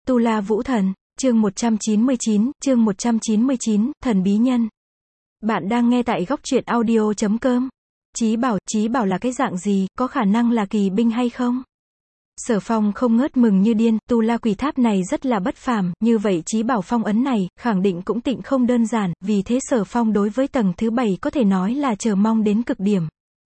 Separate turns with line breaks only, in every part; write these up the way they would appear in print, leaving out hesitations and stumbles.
Tu La Vũ Thần, chương 199, Thần Bí Nhân. Bạn đang nghe tại góc truyện audio.com. Chí bảo là cái dạng gì, có khả năng là kỳ binh hay không? Sở Phong không ngớt mừng như điên, Tu La Quỷ Tháp này rất là bất phàm, như vậy chí bảo phong ấn này, khẳng định cũng tịnh không đơn giản, vì thế Sở Phong đối với tầng thứ 7 có thể nói là chờ mong đến cực điểm.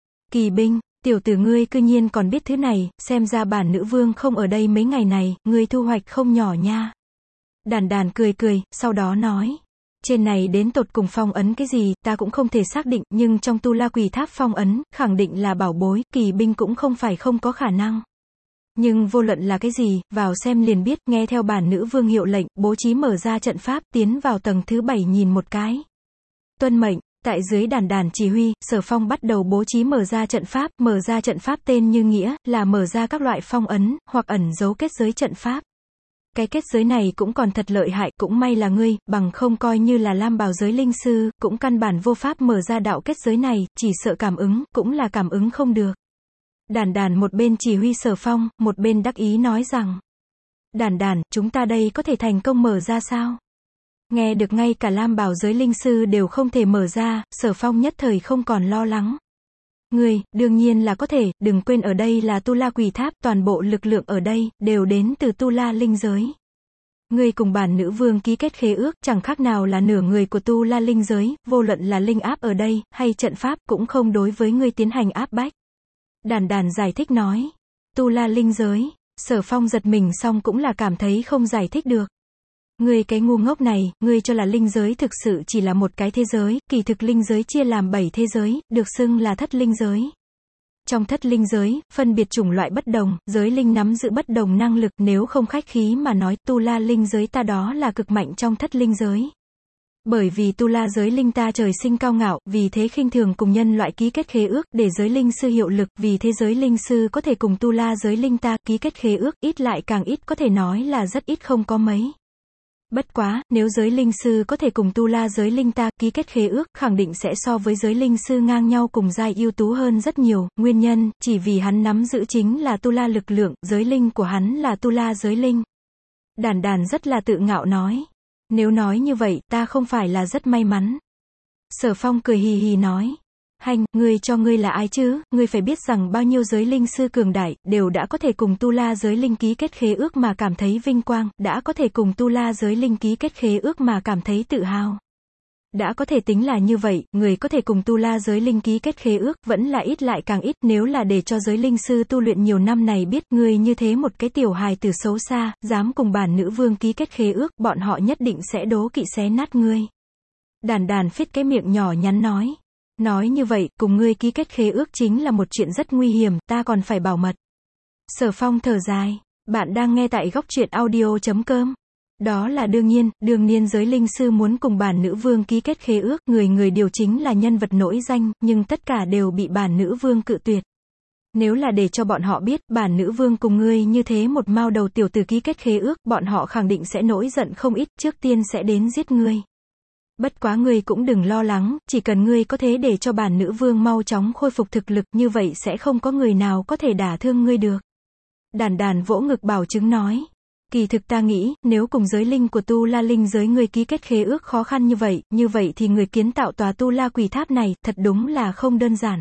Kỳ binh, tiểu tử ngươi cư nhiên còn biết thứ này, xem ra bản nữ vương không ở đây mấy ngày này, ngươi thu hoạch không nhỏ nha. Đàn đàn cười cười, sau đó nói. Trên này đến tột cùng phong ấn cái gì, ta cũng không thể xác định, nhưng trong Tu La Quỷ Tháp phong ấn, khẳng định là bảo bối, kỳ binh cũng không phải không có khả năng. Nhưng vô luận là cái gì, vào xem liền biết, nghe theo bản nữ vương hiệu lệnh, bố trí mở ra trận pháp, tiến vào tầng thứ 7 nhìn một cái. Tuân mệnh. Tại dưới đàn đàn chỉ huy, Sở Phong bắt đầu bố trí mở ra trận pháp tên như nghĩa, là mở ra các loại phong ấn, hoặc ẩn giấu kết giới trận pháp. Cái kết giới này cũng còn thật lợi hại, cũng may là ngươi, bằng không coi như là Lam Bào giới linh sư, cũng căn bản vô pháp mở ra đạo kết giới này, chỉ sợ cảm ứng, cũng là cảm ứng không được. Đàn đàn một bên chỉ huy Sở Phong, một bên đắc ý nói rằng, đàn đàn, chúng ta đây có thể thành công mở ra sao? Nghe được ngay cả Lam Bào giới linh sư đều không thể mở ra, Sở Phong nhất thời không còn lo lắng. Ngươi, đương nhiên là có thể, đừng quên ở đây là Tu La Quỷ Tháp, toàn bộ lực lượng ở đây, đều đến từ Tu La linh giới. Ngươi cùng bản nữ vương ký kết khế ước, chẳng khác nào là nửa người của Tu La linh giới, vô luận là linh áp ở đây, hay trận pháp, cũng không đối với ngươi tiến hành áp bách. Đàn đàn giải thích nói. Tu La linh giới, Sở Phong giật mình xong cũng là cảm thấy không giải thích được. Ngươi cái ngu ngốc này, ngươi cho là linh giới thực sự chỉ là một cái thế giới, kỳ thực linh giới chia làm 7 thế giới, được xưng là thất linh giới. Trong thất linh giới, phân biệt chủng loại bất đồng, giới linh nắm giữ bất đồng năng lực, nếu không khách khí mà nói, Tu La linh giới ta đó là cực mạnh trong thất linh giới. Bởi vì Tu La giới linh ta trời sinh cao ngạo, vì thế khinh thường cùng nhân loại ký kết khế ước, để giới linh sư hiệu lực, vì thế giới linh sư có thể cùng Tu La giới linh ta ký kết khế ước, ít lại càng ít, có thể nói là rất ít không có mấy. Bất quá, nếu giới linh sư có thể cùng Tu La giới linh ta ký kết khế ước, khẳng định sẽ so với giới linh sư ngang nhau cùng giai ưu tú hơn rất nhiều, nguyên nhân, chỉ vì hắn nắm giữ chính là Tu La lực lượng, giới linh của hắn là Tu La giới linh. Đàn đàn rất là tự ngạo nói. Nếu nói như vậy, ta không phải là rất may mắn. Sở Phong cười hì hì nói. Hành, ngươi cho ngươi là ai chứ, ngươi phải biết rằng bao nhiêu giới linh sư cường đại, đều đã có thể cùng Tu La giới linh ký kết khế ước mà cảm thấy vinh quang, đã có thể cùng Tu La giới linh ký kết khế ước mà cảm thấy tự hào. Đã có thể tính là như vậy, người có thể cùng Tu La giới linh ký kết khế ước, vẫn là ít lại càng ít, nếu là để cho giới linh sư tu luyện nhiều năm này biết, ngươi như thế một cái tiểu hài tử xấu xa, dám cùng bản nữ vương ký kết khế ước, bọn họ nhất định sẽ đố kỵ xé nát ngươi. Đàn đàn phết cái miệng nhỏ nhắn nói. Nói như vậy, cùng ngươi ký kết khế ước chính là một chuyện rất nguy hiểm, ta còn phải bảo mật. Sở Phong thở dài. Bạn đang nghe tại góc truyện audio.com. Đó là đương nhiên giới linh sư muốn cùng bản nữ vương ký kết khế ước, người điều chính là nhân vật nổi danh, nhưng tất cả đều bị bản nữ vương cự tuyệt. Nếu là để cho bọn họ biết, bản nữ vương cùng ngươi như thế một mao đầu tiểu tử ký kết khế ước, bọn họ khẳng định sẽ nổi giận không ít, trước tiên sẽ đến giết ngươi. Bất quá ngươi cũng đừng lo lắng, chỉ cần ngươi có thế để cho bản nữ vương mau chóng khôi phục thực lực, như vậy sẽ không có người nào có thể đả thương ngươi được. Đàn đàn vỗ ngực bảo chứng nói. Kỳ thực ta nghĩ, nếu cùng giới linh của Tu La linh giới ngươi ký kết khế ước khó khăn như vậy thì người kiến tạo tòa Tu La Quỷ Tháp này, thật đúng là không đơn giản.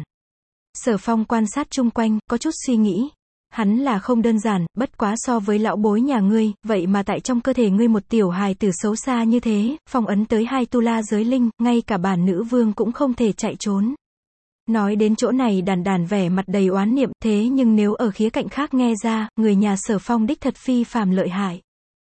Sở Phong quan sát chung quanh, có chút suy nghĩ. Hắn là không đơn giản, bất quá so với lão bối nhà ngươi, vậy mà tại trong cơ thể ngươi một tiểu hài tử xấu xa như thế, phong ấn tới 2 Tu La giới linh, ngay cả bản nữ vương cũng không thể chạy trốn. Nói đến chỗ này đàn đàn vẻ mặt đầy oán niệm, thế nhưng nếu ở khía cạnh khác nghe ra, người nhà Sở Phong đích thật phi phàm lợi hại.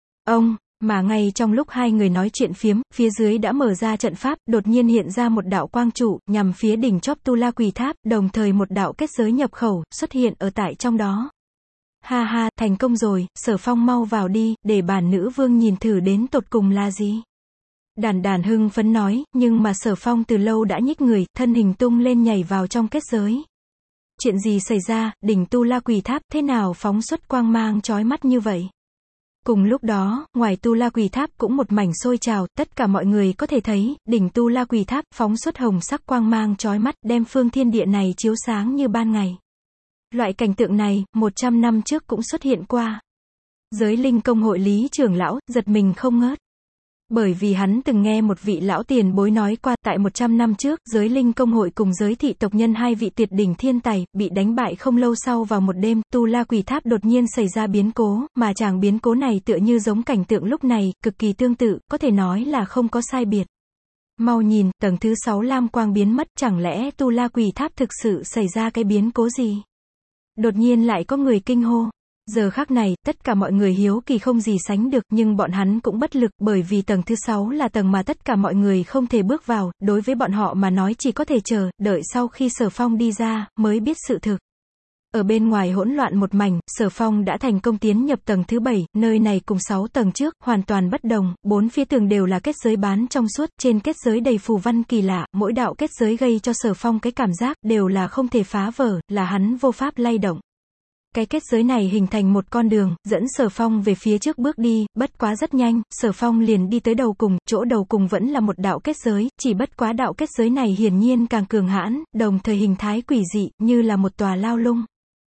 Mà ngay trong lúc hai người nói chuyện phiếm, phía dưới đã mở ra trận pháp, đột nhiên hiện ra một đạo quang trụ, nhằm phía đỉnh chóp Tu La Quỷ Tháp, đồng thời một đạo kết giới nhập khẩu, xuất hiện ở tại trong đó. Ha ha, thành công rồi, Sở Phong mau vào đi, để bản nữ vương nhìn thử đến tột cùng là gì. Đàn đàn hưng phấn nói, nhưng mà Sở Phong từ lâu đã nhích người, thân hình tung lên nhảy vào trong kết giới. Chuyện gì xảy ra, đỉnh Tu La Quỷ Tháp thế nào phóng xuất quang mang chói mắt như vậy? Cùng lúc đó, ngoài Tu La Quỷ Tháp cũng một mảnh sôi trào, tất cả mọi người có thể thấy, đỉnh Tu La Quỷ Tháp phóng xuất hồng sắc quang mang chói mắt, đem phương thiên địa này chiếu sáng như ban ngày. Loại cảnh tượng này, 100 năm trước cũng xuất hiện qua. Giới linh công hội Lý trưởng lão, giật mình không ngớt. Bởi vì hắn từng nghe một vị lão tiền bối nói qua, tại 100 năm trước, giới linh công hội cùng giới thị tộc nhân hai vị tuyệt đỉnh thiên tài, bị đánh bại không lâu sau vào một đêm, Tu La Quỷ Tháp đột nhiên xảy ra biến cố, mà chàng biến cố này tựa như giống cảnh tượng lúc này, cực kỳ tương tự, có thể nói là không có sai biệt. Mau nhìn, tầng thứ 6 lam quang biến mất, chẳng lẽ Tu La Quỷ Tháp thực sự xảy ra cái biến cố gì? Đột nhiên lại có người kinh hô. Giờ khắc này, tất cả mọi người hiếu kỳ không gì sánh được, nhưng bọn hắn cũng bất lực, bởi vì tầng thứ 6 là tầng mà tất cả mọi người không thể bước vào, đối với bọn họ mà nói chỉ có thể chờ, đợi sau khi Sở Phong đi ra, mới biết sự thực. Ở bên ngoài hỗn loạn một mảnh, Sở Phong đã thành công tiến nhập tầng thứ 7, nơi này cùng 6 tầng trước, hoàn toàn bất đồng, 4 phía tường đều là kết giới bán trong suốt, trên kết giới đầy phù văn kỳ lạ, mỗi đạo kết giới gây cho Sở Phong cái cảm giác, đều là không thể phá vỡ, là hắn vô pháp lay động. Cái kết giới này hình thành một con đường, dẫn Sở Phong về phía trước bước đi, bất quá rất nhanh, Sở Phong liền đi tới đầu cùng, chỗ đầu cùng vẫn là một đạo kết giới, chỉ bất quá đạo kết giới này hiển nhiên càng cường hãn, đồng thời hình thái quỷ dị, như là một tòa lao lung.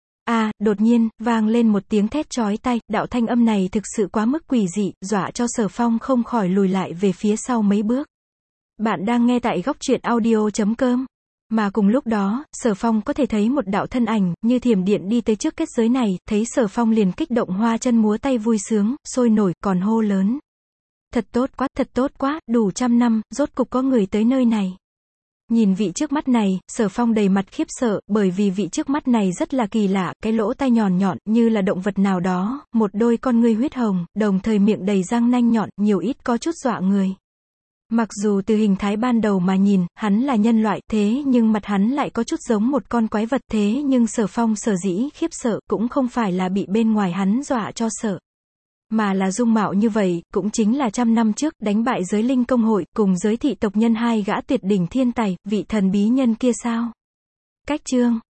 Đột nhiên, vang lên một tiếng thét chói tai, đạo thanh âm này thực sự quá mức quỷ dị, dọa cho Sở Phong không khỏi lùi lại về phía sau mấy bước. Bạn đang nghe tại Góc Truyện Audio.com. Mà cùng lúc đó, Sở Phong có thể thấy một đạo thân ảnh, như thiểm điện đi tới trước kết giới này, thấy Sở Phong liền kích động hoa chân múa tay vui sướng, sôi nổi, còn hô lớn. Thật tốt quá, đủ 100 năm, rốt cục có người tới nơi này. Nhìn vị trước mắt này, Sở Phong đầy mặt khiếp sợ, bởi vì vị trước mắt này rất là kỳ lạ, cái lỗ tai nhọn nhọn, như là động vật nào đó, một đôi con ngươi huyết hồng, đồng thời miệng đầy răng nanh nhọn, nhiều ít có chút dọa người. Mặc dù từ hình thái ban đầu mà nhìn, hắn là nhân loại, thế nhưng mặt hắn lại có chút giống một con quái vật, thế nhưng Sở Phong sở dĩ khiếp sợ, cũng không phải là bị bên ngoài hắn dọa cho sợ. Mà là dung mạo như vậy, cũng chính là 100 năm trước, đánh bại giới linh công hội, cùng giới thị tộc nhân hai gã tuyệt đỉnh thiên tài, vị thần bí nhân kia sao? Cách chương.